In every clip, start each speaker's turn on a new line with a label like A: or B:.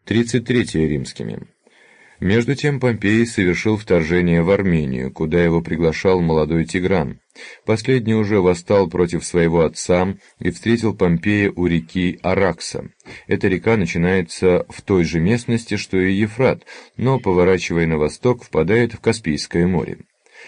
A: 33 римскими. Между тем Помпей совершил вторжение в Армению, куда его приглашал молодой Тигран. Последний уже восстал против своего отца и встретил Помпея у реки Аракса. Эта река начинается в той же местности, что и Ефрат, но, поворачивая на восток, впадает в Каспийское море.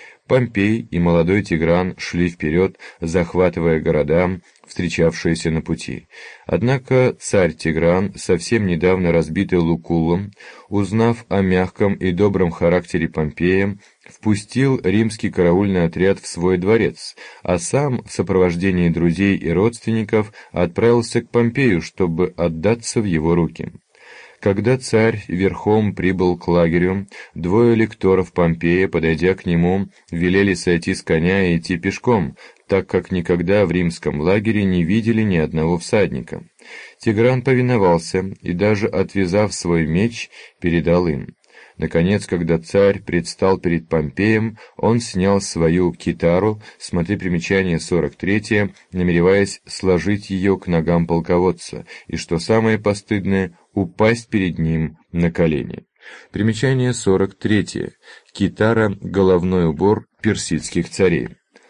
A: Помпей и молодой Тигран шли вперед, захватывая города, встречавшиеся на пути. Однако царь Тигран, совсем недавно разбитый Лукуллом, узнав о мягком и добром характере Помпея, впустил римский караульный отряд в свой дворец, а сам в сопровождении друзей и родственников отправился к Помпею, чтобы отдаться в его руки. Когда царь верхом прибыл к лагерю, двое лекторов Помпея, подойдя к нему, велели сойти с коня и идти пешком, так как никогда в римском лагере не видели ни одного всадника. Тигран повиновался и, даже отвязав свой меч, передал им. Наконец, когда царь предстал перед Помпеем, он снял свою китару, смотри примечание 43, намереваясь сложить ее к ногам полководца, и, что самое постыдное, упасть перед ним на колени. Примечание 43. Китара — головной убор персидских царей.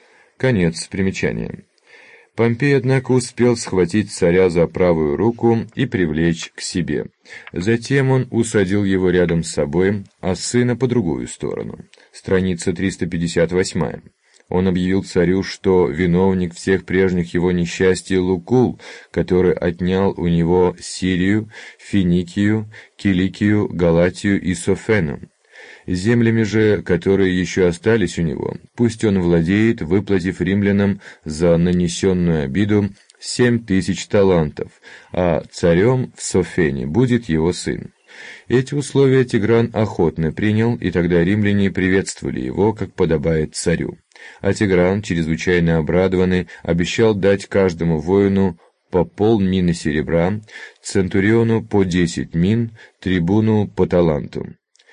A: Конец примечания. Помпей, однако, успел схватить царя за правую руку и привлечь к себе. Затем он усадил его рядом с собой, а сына по другую сторону. Страница 358. Он объявил царю, что виновник всех прежних его несчастий Лукул, который отнял у него Сирию, Финикию, Киликию, Галатию и Софену. Землями же, которые еще остались у него, пусть он владеет, выплатив римлянам за нанесенную обиду 7000 талантов, а царем в Софене будет его сын. Эти условия Тигран охотно принял, и тогда римляне приветствовали его, как подобает царю. А Тигран, чрезвычайно обрадованный, обещал дать каждому воину по полмины серебра, центуриону по 10 мин, трибуну по таланту.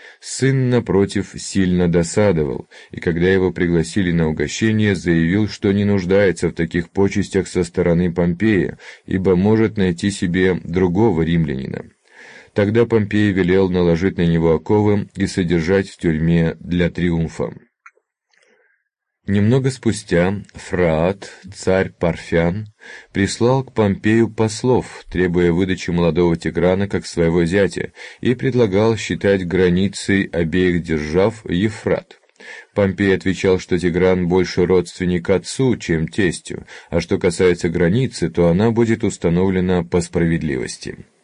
A: Сын, напротив, сильно досадовал, и когда его пригласили на угощение, заявил, что не нуждается в таких почестях со стороны Помпея, ибо может найти себе другого римлянина. Тогда Помпей велел наложить на него оковы и содержать в тюрьме для триумфа. Немного спустя Фраат, царь Парфян, прислал к Помпею послов, требуя выдачи молодого Тиграна как своего зятя, и предлагал считать границей обеих держав Ефрат. Помпей отвечал, что Тигран больше родственник отцу, чем тестю, а что касается границы, то она будет установлена по справедливости.